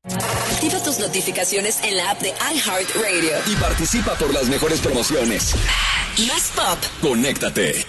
Activa tus notificaciones en la app de iHeartRadio y participa por las mejores promociones. Más pop. Conéctate.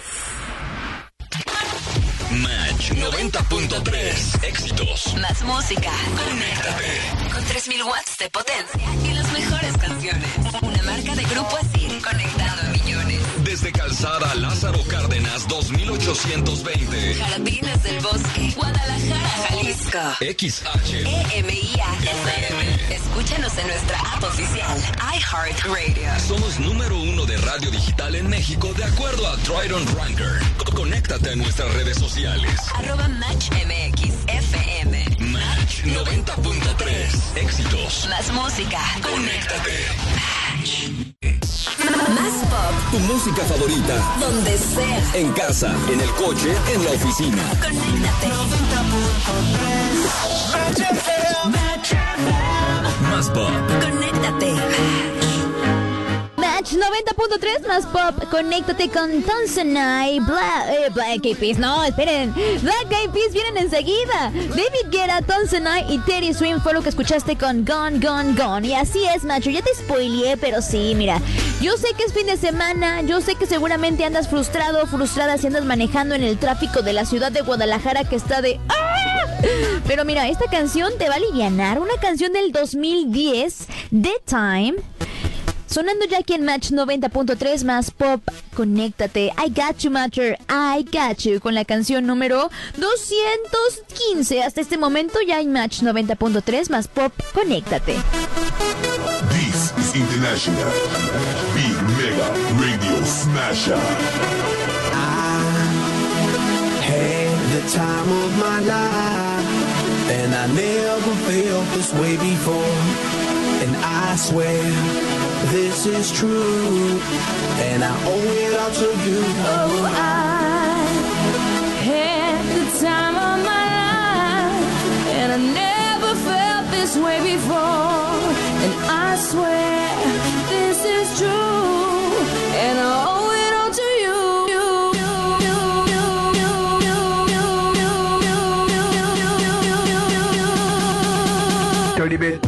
Match 90.3. Éxitos. Más música. Conéctate. Con 3000 watts de potencia y las mejores canciones. Una marca de Grupo Asir, conectando a millones. Desde Calzada Lázaro Cárdenas 2820. Jardines del Bosque, Guadalajara, Jalisco. XH EMIA FM. Escúchanos en nuestra app oficial, iHeartRadio. Somos número 1 de radio digital en México de acuerdo a Triton Ranker. Conéctate a nuestras redes sociales. @MatchMX FM. Match 90.3. Éxitos. Más música. Conéctate. Más pop. Tu música favorita. Donde sea. En casa, en el coche, en la oficina. Conéctate. Más pop. Conéctate. Match 90.3 más pop. Conéctate con Tanzanite. Black Eyed Peas. No, esperen. Black Eyed Peas vienen enseguida. David Guetta, Tanzanite y Teddy Swims fue lo que escuchaste con Gone, Gone, Gone. Y así es, macho. Ya te spoileé, pero sí, mira. Yo sé que es fin de semana. Yo sé que seguramente andas frustrado o frustrada si andas manejando en el tráfico de la ciudad de Guadalajara que está de... ¡Ah! Pero mira, esta canción te va a alivianar. Una canción del 2010, The Time. Sonando ya aquí en Match 90.3 más pop. Conéctate. I got you, Matter. I got you. Con la canción número 215. Hasta este momento ya en Match 90.3 más pop. Conéctate. This is International Big Mega Radio Smasher. I had the time of my life, and I never felt this way before. And I swear this is true, and I owe it all to you. Oh, I had the time of my life, and I never felt this way before. And I swear this is true, and I owe it all to you. Dirty bit.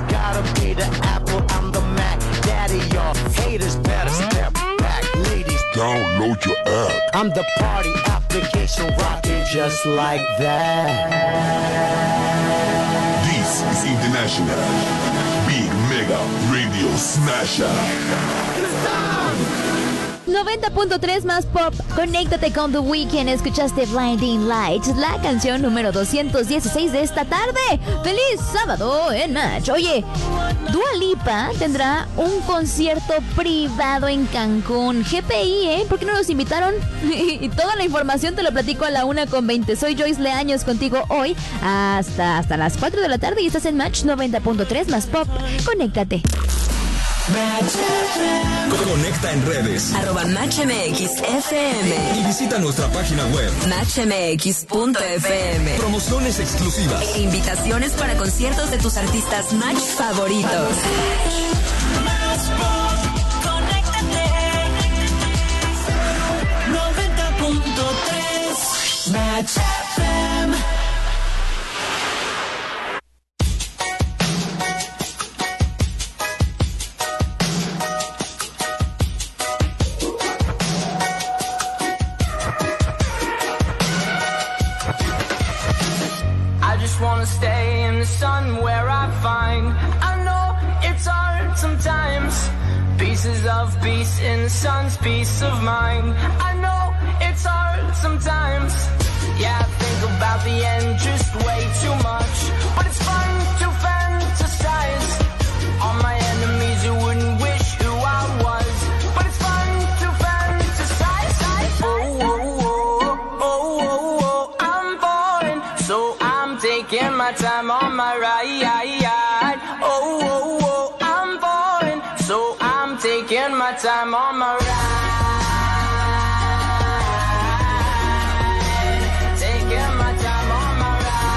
Haters better step back, ladies download your app. I'm the party application rocking just like that. This is International Big Mega Radio Smasher. 90.3 más pop. Conéctate con The Weeknd. Escuchaste Blinding Lights, la canción número 216 de esta tarde. ¡Feliz sábado en Match! Oye, Dua Lipa tendrá un concierto privado en Cancún. GPI, ¿eh? ¿Por qué no nos invitaron? Y toda la información te lo platico a la 1:20. Soy Joyce Leaños contigo hoy hasta las 4 de la tarde y estás en Match 90.3 más pop. Conéctate. Conecta en redes. @MatchMXFM. Y visita nuestra página web. MatchMX.fm. Promociones exclusivas. E invitaciones para conciertos de tus artistas Match favoritos. Conéctate. 90.3 Match FM. Wanna stay in the sun where I find I know it's hard sometimes. Pieces of peace in the sun's peace of mind. I know it's hard sometimes. Yeah, I think about the end just way too much. But it's fun to fantasize on my enemies who wouldn't wish who I was. But it's fun to fantasize. Oh, oh, oh, oh, oh, oh, I'm boring, so I'm taking my time on my ride. Oh, oh, oh, I'm boring, so I'm taking my time on my ride. Taking my time on my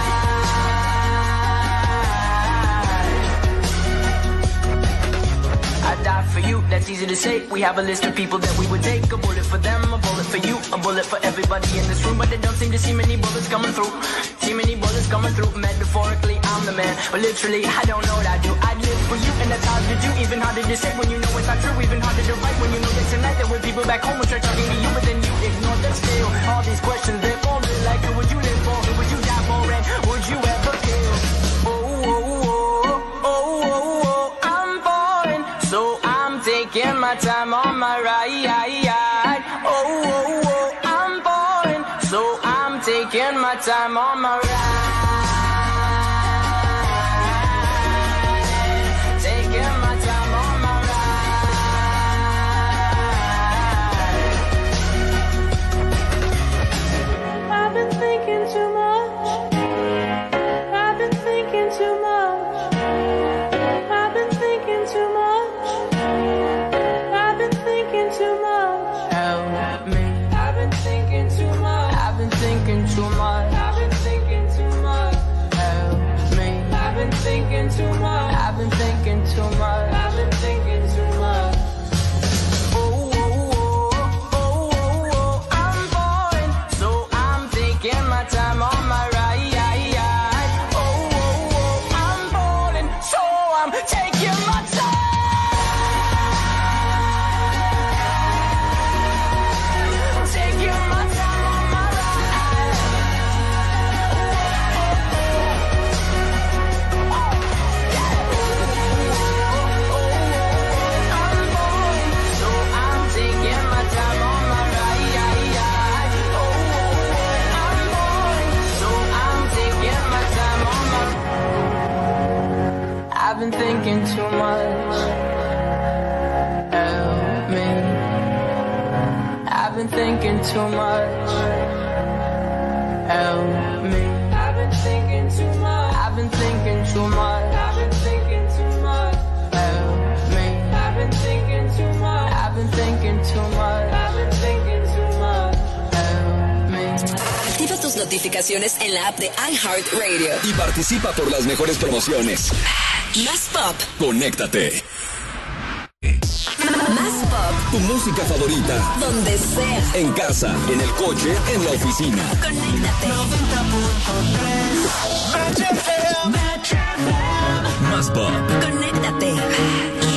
ride. I die for you, that's easy to say. We have a list of people that we would take. A bullet for them, a bullet for you, a bullet for everybody in this room. But they don't seem to see many bullets coming through. See many bullets coming through. Metaphorically, I'm the man, but literally, I don't know what I do. I live for you, and that's hard to do. Even harder to say when you know it's not true. Even harder to write when you know that tonight there were people back home who tried talking to you, but then you ignore them still. All these questions, they're forming like, who would you live for? Who would you die for? And would you ever kill? Oh, oh, oh, oh, oh, oh, I'm boring, so I'm taking my time on my ride. Oh, oh, oh, I'm boring, so I'm taking my time on my ride. Taking my time on my ride. I've been thinking too much. I've been thinking too much. I've been thinking too much. I've been thinking too much. Help me. I've been thinking too much. I've been thinking too much. I've been thinking too much. Help me. I've been thinking too much. I've been thinking too much. I've been thinking too much. Oh, oh, oh, oh, oh, oh, I'm boring, so I'm taking my time on my ride. Oh, oh, oh, I'm boring, so I'm taking my time. Taking my time on my ride. I'm boring, so I'm taking my time on my ride. Oh, I'm boring, so I'm taking my time on my ride. I've been thinking too much. Help me. I've been thinking too much. Help me. I've been thinking too much. I've been thinking too much. I've been thinking too much. Help me. I've been thinking too much. I've been thinking too much. I've been thinking too much. Help me. Activa tus notificaciones en la app de iHeartRadio. Y participa por las mejores promociones. Más pop. Conéctate. Más pop. Tu música favorita. Donde sea. En casa, en el coche, en la oficina. Conéctate. 90.3 Más pop. Conéctate.